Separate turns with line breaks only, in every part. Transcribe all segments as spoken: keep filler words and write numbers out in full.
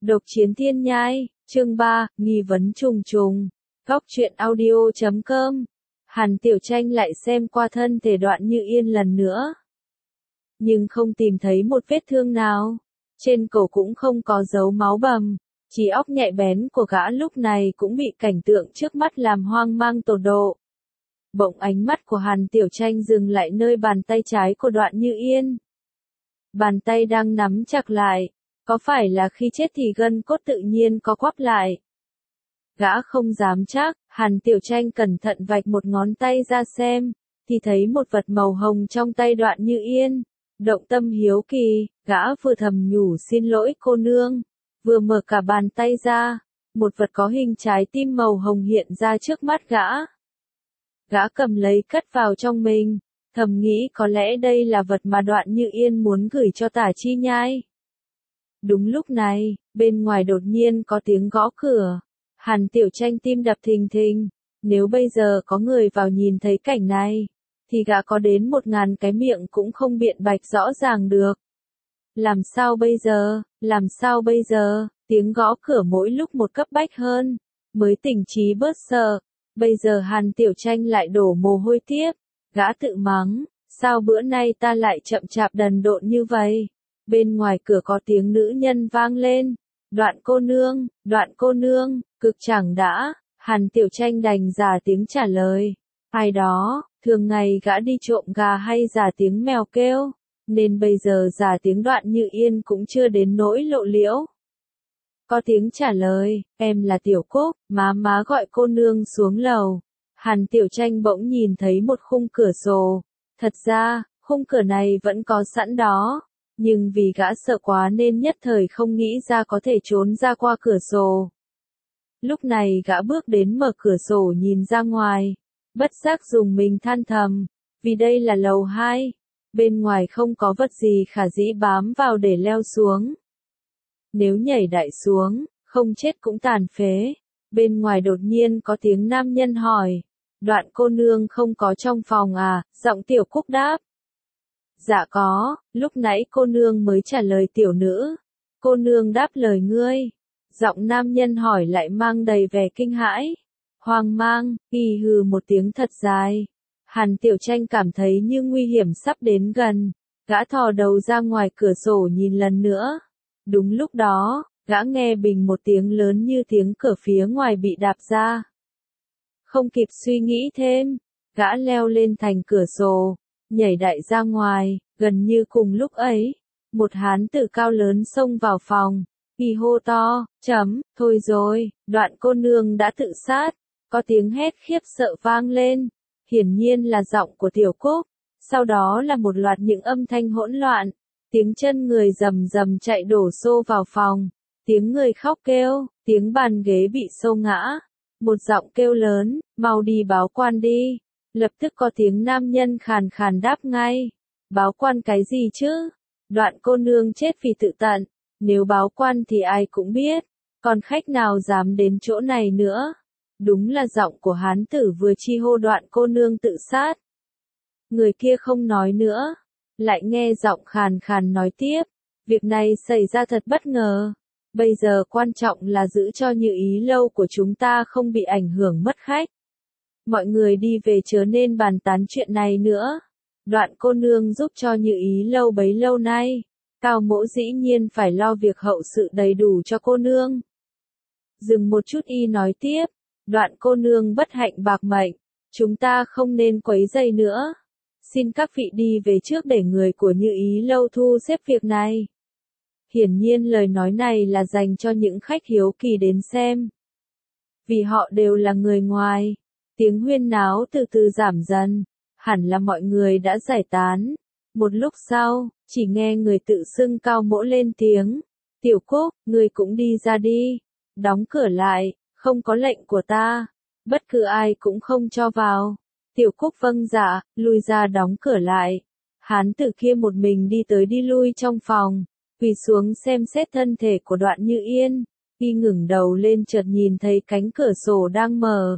Độc chiến thiên nhai, chương ba, nghi vấn trùng trùng. Góc truyện audio chấm com. Hàn Tiểu Tranh lại xem qua thân thể Đoạn Như Yên lần nữa. Nhưng không tìm thấy một vết thương nào. Trên cổ cũng không có dấu máu bầm. Trí óc nhạy bén của gã lúc này cũng bị cảnh tượng trước mắt làm hoang mang tột độ. Bỗng ánh mắt của Hàn Tiểu Tranh dừng lại nơi bàn tay trái của Đoạn Như Yên. Bàn tay đang nắm chặt lại. Có phải là khi chết thì gân cốt tự nhiên có quắp lại? Gã không dám chắc, Hàn Tiểu Tranh cẩn thận vạch một ngón tay ra xem, thì thấy một vật màu hồng trong tay Đoạn Như Yên. Động tâm hiếu kỳ, gã vừa thầm nhủ xin lỗi cô nương, vừa mở cả bàn tay ra, một vật có hình trái tim màu hồng hiện ra trước mắt gã. Gã cầm lấy cất vào trong mình, thầm nghĩ có lẽ đây là vật mà Đoạn Như Yên muốn gửi cho Tả Chi Nhai. Đúng lúc này, bên ngoài đột nhiên có tiếng gõ cửa. Hàn Tiểu Tranh tim đập thình thình. Nếu bây giờ có người vào nhìn thấy cảnh này, thì gã có đến một ngàn cái miệng cũng không biện bạch rõ ràng được. Làm sao bây giờ, làm sao bây giờ, tiếng gõ cửa mỗi lúc một cấp bách hơn, mới tỉnh trí bớt sợ. Bây giờ Hàn Tiểu Tranh lại đổ mồ hôi tiếp, gã tự mắng, sao bữa nay ta lại chậm chạp đần độn như vậy. Bên ngoài cửa có tiếng nữ nhân vang lên. Đoạn cô nương, đoạn cô nương, cực chẳng đã. Hàn Tiểu Tranh đành giả tiếng trả lời. Ai đó, thường ngày gã đi trộm gà hay giả tiếng mèo kêu, nên bây giờ giả tiếng Đoạn Như Yên cũng chưa đến nỗi lộ liễu. Có tiếng trả lời, em là Tiểu Cúc, má má gọi cô nương xuống lầu. Hàn Tiểu Tranh bỗng nhìn thấy một khung cửa sổ. Thật ra, khung cửa này vẫn có sẵn đó. Nhưng vì gã sợ quá nên nhất thời không nghĩ ra có thể trốn ra qua cửa sổ. Lúc này gã bước đến mở cửa sổ nhìn ra ngoài. Bất giác dùng mình than thầm, vì đây là lầu hai. Bên ngoài không có vật gì khả dĩ bám vào để leo xuống. Nếu nhảy đại xuống, không chết cũng tàn phế. Bên ngoài đột nhiên có tiếng nam nhân hỏi. Đoạn cô nương không có trong phòng à, giọng Tiểu Cúc đáp. Dạ có, lúc nãy cô nương mới trả lời tiểu nữ. Cô nương đáp lời ngươi. Giọng nam nhân hỏi lại mang đầy vẻ kinh hãi. Hoang mang, y hừ một tiếng thật dài. Hàn Tiểu Tranh cảm thấy như nguy hiểm sắp đến gần. Gã thò đầu ra ngoài cửa sổ nhìn lần nữa. Đúng lúc đó, gã nghe bình một tiếng lớn như tiếng cửa phía ngoài bị đạp ra. Không kịp suy nghĩ thêm, gã leo lên thành cửa sổ. Nhảy đại ra ngoài, gần như cùng lúc ấy, một hán tử cao lớn xông vào phòng, y hô to, chấm, thôi rồi, Đoạn cô nương đã tự sát, có tiếng hét khiếp sợ vang lên, hiển nhiên là giọng của Tiểu Cúc, sau đó là một loạt những âm thanh hỗn loạn, tiếng chân người rầm rầm chạy đổ xô vào phòng, tiếng người khóc kêu, tiếng bàn ghế bị xô ngã, một giọng kêu lớn, mau đi báo quan đi. Lập tức có tiếng nam nhân khàn khàn đáp ngay. Báo quan cái gì chứ? Đoạn cô nương chết vì tự tận. Nếu báo quan thì ai cũng biết. Còn khách nào dám đến chỗ này nữa? Đúng là giọng của hán tử vừa chi hô Đoạn cô nương tự sát. Người kia không nói nữa. Lại nghe giọng khàn khàn nói tiếp. Việc này xảy ra thật bất ngờ. Bây giờ quan trọng là giữ cho Như Ý lâu của chúng ta không bị ảnh hưởng mất khách. Mọi người đi về chớ nên bàn tán chuyện này nữa. Đoạn cô nương giúp cho Như Ý lâu bấy lâu nay. Cao mỗ dĩ nhiên phải lo việc hậu sự đầy đủ cho cô nương. Dừng một chút y nói tiếp. Đoạn cô nương bất hạnh bạc mệnh. Chúng ta không nên quấy rầy nữa. Xin các vị đi về trước để người của Như Ý lâu thu xếp việc này. Hiển nhiên lời nói này là dành cho những khách hiếu kỳ đến xem. Vì họ đều là người ngoài. Tiếng huyên náo từ từ giảm dần, hẳn là mọi người đã giải tán. Một lúc sau, chỉ nghe người tự xưng Cao mỗ lên tiếng. Tiểu Cúc, người cũng đi ra đi. Đóng cửa lại, không có lệnh của ta. Bất cứ ai cũng không cho vào. Tiểu Cúc vâng dạ, lui ra đóng cửa lại. Hán tử kia một mình đi tới đi lui trong phòng, quỳ xuống xem xét thân thể của Đoạn Như Yên. Y ngẩng đầu lên chợt nhìn thấy cánh cửa sổ đang mở.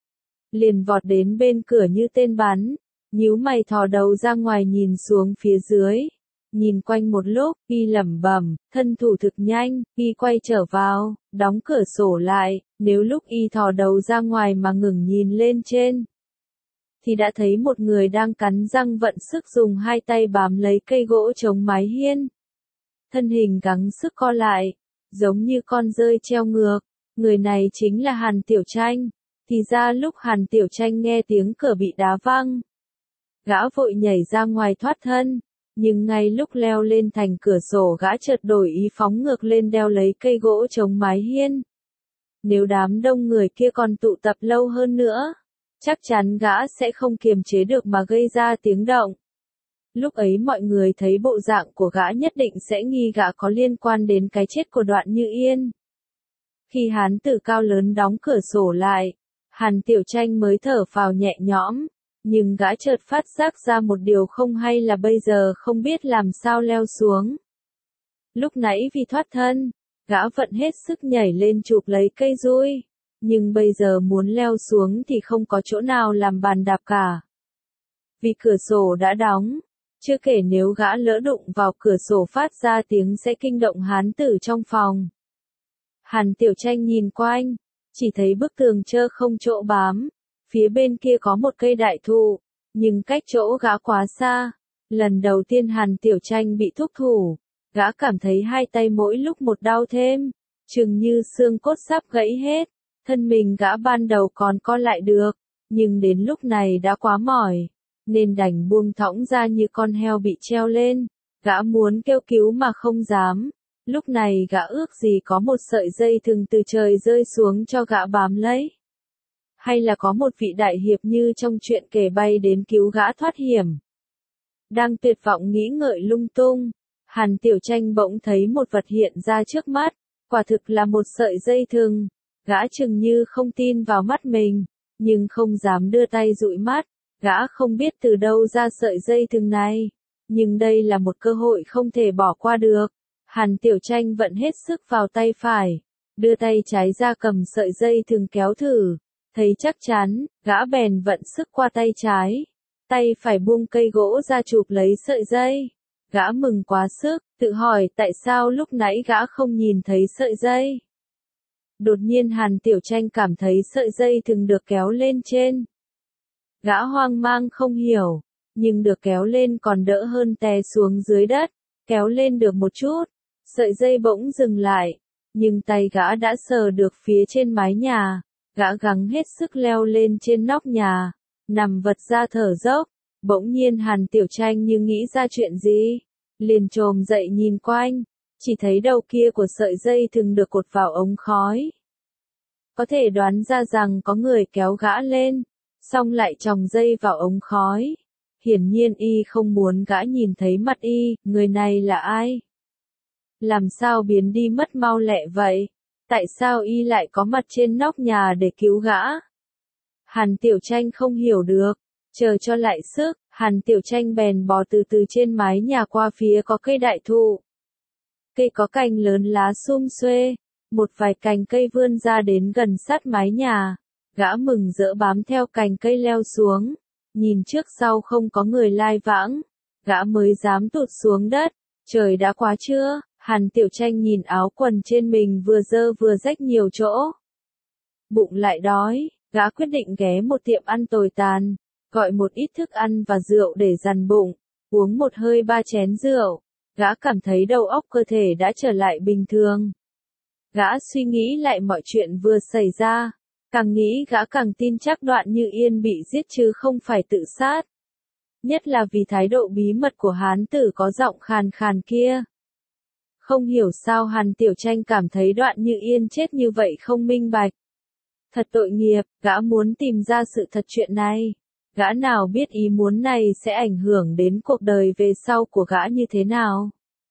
Liền vọt đến bên cửa như tên bắn, nhíu mày thò đầu ra ngoài nhìn xuống phía dưới. nhìn quanh một lúc, y lẩm bẩm, thân thủ thực nhanh, y quay trở vào, đóng cửa sổ lại, nếu lúc y thò đầu ra ngoài mà ngừng nhìn lên trên, thì đã thấy một người đang cắn răng vận sức dùng hai tay bám lấy cây gỗ chống mái hiên. Thân hình gắng sức co lại, giống như con dơi treo ngược, người này chính là Hàn Tiểu Tranh. Thì ra lúc Hàn Tiểu Tranh nghe tiếng cửa bị đá văng, gã vội nhảy ra ngoài thoát thân, nhưng ngay lúc leo lên thành cửa sổ gã chợt đổi ý phóng ngược lên đeo lấy cây gỗ chống mái hiên. Nếu đám đông người kia còn tụ tập lâu hơn nữa, chắc chắn gã sẽ không kiềm chế được mà gây ra tiếng động. Lúc ấy mọi người thấy bộ dạng của gã nhất định sẽ nghi gã có liên quan đến cái chết của Đoạn Như Yên. Khi hán tử cao lớn đóng cửa sổ lại, Hàn Tiểu Tranh mới thở phào nhẹ nhõm, nhưng gã chợt phát giác ra một điều không hay là bây giờ không biết làm sao leo xuống. Lúc nãy vì thoát thân, gã vận hết sức nhảy lên chụp lấy cây dui, nhưng bây giờ muốn leo xuống thì không có chỗ nào làm bàn đạp cả. Vì cửa sổ đã đóng, chưa kể nếu gã lỡ đụng vào cửa sổ phát ra tiếng sẽ kinh động hán tử trong phòng. Hàn Tiểu Tranh nhìn quanh, chỉ thấy bức tường trơ không chỗ bám, phía bên kia có một cây đại thụ, nhưng cách chỗ gã quá xa. Lần đầu tiên Hàn Tiểu Tranh bị thúc thủ, gã cảm thấy hai tay mỗi lúc một đau thêm, chừng như xương cốt sắp gãy hết, thân mình gã ban đầu còn co lại được, nhưng đến lúc này đã quá mỏi, nên đành buông thõng ra như con heo bị treo lên, gã muốn kêu cứu mà không dám. Lúc này gã ước gì có một sợi dây thừng từ trời rơi xuống cho gã bám lấy. Hay là có một vị đại hiệp như trong truyện kể bay đến cứu gã thoát hiểm. Đang tuyệt vọng nghĩ ngợi lung tung, Hàn Tiểu Tranh bỗng thấy một vật hiện ra trước mắt, quả thực là một sợi dây thừng. Gã chừng như không tin vào mắt mình, nhưng không dám đưa tay dụi mắt, gã không biết từ đâu ra sợi dây thừng này. Nhưng đây là một cơ hội không thể bỏ qua được. Hàn Tiểu Tranh vận hết sức vào tay phải, đưa tay trái ra cầm sợi dây thừng kéo thử, thấy chắc chắn, gã bèn vận sức qua tay trái, tay phải buông cây gỗ ra chụp lấy sợi dây. Gã mừng quá sức, tự hỏi tại sao lúc nãy gã không nhìn thấy sợi dây. Đột nhiên Hàn Tiểu Tranh cảm thấy sợi dây thừng được kéo lên trên. Gã hoang mang không hiểu, nhưng được kéo lên còn đỡ hơn té xuống dưới đất, kéo lên được một chút. Sợi dây bỗng dừng lại, nhưng tay gã đã sờ được phía trên mái nhà, gã gắng hết sức leo lên trên nóc nhà, nằm vật ra thở dốc, bỗng nhiên Hàn Tiểu Tranh như nghĩ ra chuyện gì, liền chồm dậy nhìn quanh, chỉ thấy đầu kia của sợi dây thừng được cột vào ống khói. Có thể đoán ra rằng có người kéo gã lên, xong lại chòng dây vào ống khói. Hiển nhiên y không muốn gã nhìn thấy mặt y, người này là ai? Làm sao biến đi mất mau lẹ vậy? Tại sao y lại có mặt trên nóc nhà để cứu gã? Hàn Tiểu Tranh không hiểu được, chờ cho lại sức, Hàn Tiểu Tranh bèn bò từ từ trên mái nhà qua phía có cây đại thụ. Cây có cành lớn lá sum xuê, một vài cành cây vươn ra đến gần sát mái nhà, gã mừng rỡ bám theo cành cây leo xuống, nhìn trước sau không có người lai vãng, gã mới dám tụt xuống đất, trời đã quá trưa. Hàn Tiểu Tranh nhìn áo quần trên mình vừa dơ vừa rách nhiều chỗ. Bụng lại đói, gã quyết định ghé một tiệm ăn tồi tàn, gọi một ít thức ăn và rượu để dằn bụng, uống một hơi ba chén rượu, gã cảm thấy đầu óc cơ thể đã trở lại bình thường. Gã suy nghĩ lại mọi chuyện vừa xảy ra, càng nghĩ gã càng tin chắc Đoạn Như Yên bị giết chứ không phải tự sát. Nhất là vì thái độ bí mật của hán tử có giọng khàn khàn kia. Không hiểu sao Hàn Tiểu Tranh cảm thấy Đoạn Như Yên chết như vậy không minh bạch. Thật tội nghiệp, gã muốn tìm ra sự thật chuyện này. Gã nào biết ý muốn này sẽ ảnh hưởng đến cuộc đời về sau của gã như thế nào.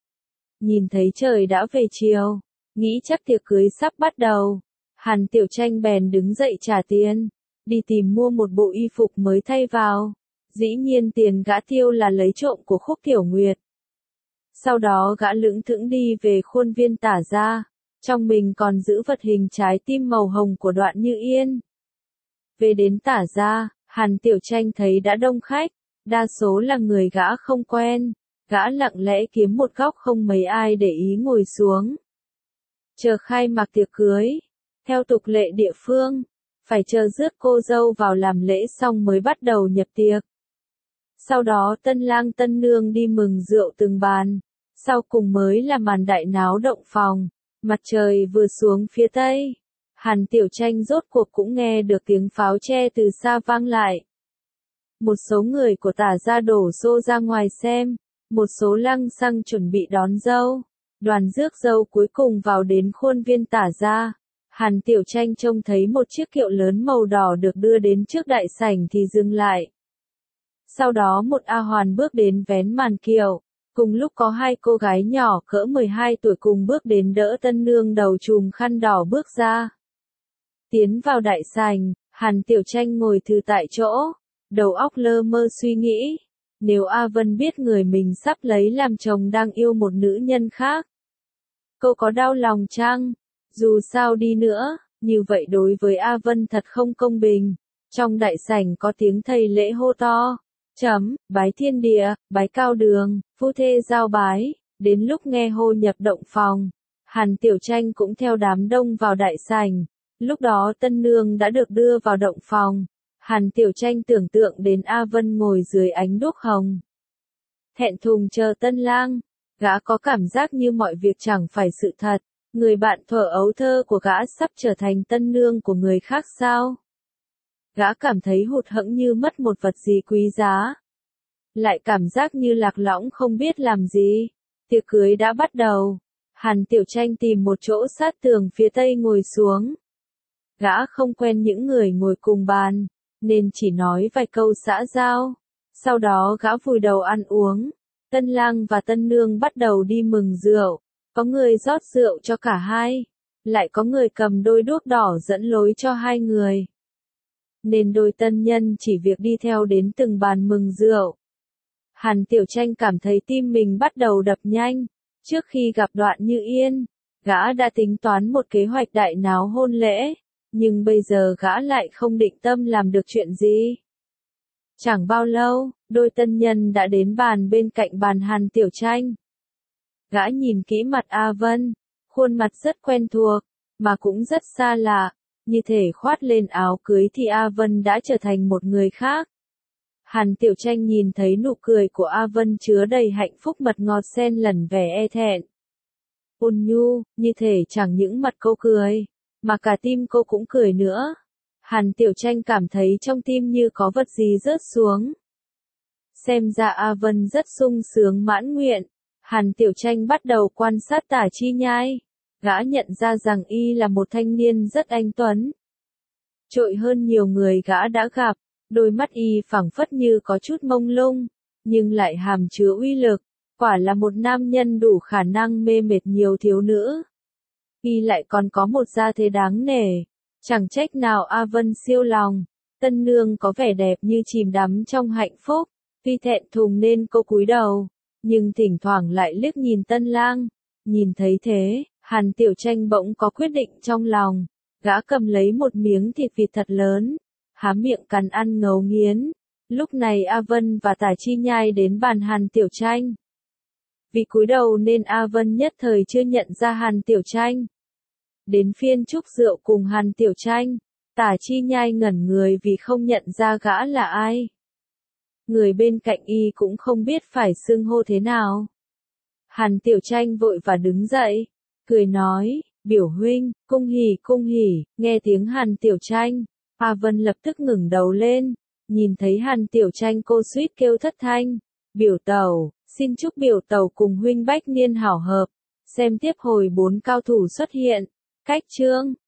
Nhìn thấy trời đã về chiều, nghĩ chắc tiệc cưới sắp bắt đầu. Hàn Tiểu Tranh bèn đứng dậy trả tiền, đi tìm mua một bộ y phục mới thay vào. Dĩ nhiên tiền gã tiêu là lấy trộm của Khúc Tiểu Nguyệt. Sau đó gã lững thững đi về khuôn viên Tả gia, trong mình còn giữ vật hình trái tim màu hồng của Đoạn Như Yên. Về đến Tả gia, Hàn Tiểu Tranh thấy đã đông khách, đa số là người gã không quen, Gã lặng lẽ kiếm một góc không mấy ai để ý ngồi xuống. Chờ khai mạc tiệc cưới. Theo tục lệ địa phương, phải chờ rước cô dâu vào làm lễ xong mới bắt đầu nhập tiệc. Sau đó tân lang tân nương đi mừng rượu từng bàn. Sau cùng mới là màn đại náo động phòng. Mặt trời vừa xuống phía tây. Hàn Tiểu Tranh rốt cuộc cũng nghe được tiếng pháo tre từ xa vang lại. Một số người của Tả gia đổ xô ra ngoài xem. Một số lăng xăng chuẩn bị đón dâu. Đoàn rước dâu cuối cùng vào đến khuôn viên Tả gia. Hàn Tiểu Tranh trông thấy một chiếc kiệu lớn màu đỏ được đưa đến trước đại sảnh thì dừng lại. Sau đó một A Hoàn bước đến vén màn kiệu. Cùng lúc có hai cô gái nhỏ cỡ mười hai tuổi cùng bước đến đỡ tân nương đầu trùm khăn đỏ bước ra. Tiến vào đại sảnh, Hàn Tiểu Tranh ngồi thư tại chỗ, đầu óc lơ mơ suy nghĩ. Nếu A Vân biết người mình sắp lấy làm chồng đang yêu một nữ nhân khác, cô có đau lòng chăng? Dù sao đi nữa, như vậy đối với A Vân thật không công bình. Trong đại sảnh có tiếng thầy lễ hô to. Chấm, bái thiên địa, bái cao đường, phu thê giao bái. Đến lúc nghe hô nhập động phòng, Hàn Tiểu Tranh cũng theo đám đông vào đại sảnh. Lúc đó tân nương đã được đưa vào động phòng. Hàn Tiểu Tranh tưởng tượng đến A Vân ngồi dưới ánh đuốc hồng. Thẹn thùng chờ tân lang. Gã có cảm giác như mọi việc chẳng phải sự thật. Người bạn thuở ấu thơ của gã sắp trở thành tân nương của người khác sao? Gã cảm thấy hụt hẫng như mất một vật gì quý giá. Lại cảm giác như lạc lõng không biết làm gì. Tiệc cưới đã bắt đầu. Hàn Tiểu Tranh tìm một chỗ sát tường phía tây ngồi xuống. Gã không quen những người ngồi cùng bàn, nên chỉ nói vài câu xã giao. Sau đó gã vùi đầu ăn uống. Tân lang và tân nương bắt đầu đi mừng rượu. Có người rót rượu cho cả hai. Lại có người cầm đôi đuốc đỏ dẫn lối cho hai người. Nên đôi tân nhân chỉ việc đi theo đến từng bàn mừng rượu. Hàn Tiểu Tranh cảm thấy tim mình bắt đầu đập nhanh. Trước khi gặp Đoạn Như Yên, gã đã tính toán một kế hoạch đại náo hôn lễ. Nhưng bây giờ gã lại không định tâm làm được chuyện gì. Chẳng bao lâu, đôi tân nhân đã đến bàn bên cạnh bàn Hàn Tiểu Tranh. Gã nhìn kỹ mặt A Vân, khuôn mặt rất quen thuộc, mà cũng rất xa lạ. Như thể khoát lên áo cưới thì A Vân đã trở thành một người khác. Hàn Tiểu Tranh nhìn thấy nụ cười của A Vân chứa đầy hạnh phúc mật ngọt xen lẫn vẻ e thẹn. Ôn nhu, như thể chẳng những mặt cô cười, mà cả tim cô cũng cười nữa. Hàn Tiểu Tranh cảm thấy trong tim như có vật gì rớt xuống. Xem ra A Vân rất sung sướng mãn nguyện. Hàn Tiểu Tranh bắt đầu quan sát Tả Chi Nhai. Gã nhận ra rằng y là một thanh niên rất anh tuấn. Trội hơn nhiều người gã đã gặp, đôi mắt y phảng phất như có chút mông lung, nhưng lại hàm chứa uy lực, quả là một nam nhân đủ khả năng mê mệt nhiều thiếu nữ. Y lại còn có một gia thế đáng nể, chẳng trách nào A Vân siêu lòng. Tân nương có vẻ đẹp như chìm đắm trong hạnh phúc, tuy thẹn thùng nên cô cúi đầu, nhưng thỉnh thoảng lại liếc nhìn tân lang. Nhìn thấy thế, Hàn Tiểu Tranh bỗng có quyết định trong lòng. Gã cầm lấy một miếng thịt vịt thật lớn, há miệng cắn ăn ngấu nghiến. Lúc này A Vân và Tả Chi Nhai đến bàn Hàn Tiểu Tranh. Vì cúi đầu nên A Vân nhất thời chưa nhận ra Hàn Tiểu Tranh. Đến phiên chúc rượu cùng Hàn Tiểu Tranh, Tả Chi Nhai ngẩn người vì không nhận ra gã là ai. Người bên cạnh y cũng không biết phải xưng hô thế nào. Hàn Tiểu Tranh vội và đứng dậy, cười nói, biểu huynh, cung hỉ cung hỉ. Nghe tiếng Hàn Tiểu Tranh, A Vân lập tức ngẩng đầu lên, nhìn thấy Hàn Tiểu Tranh cô suýt kêu thất thanh. Biểu tẩu, xin chúc biểu tẩu cùng huynh bách niên hảo hợp. Xem tiếp hồi bốn cao thủ xuất hiện. Cách chương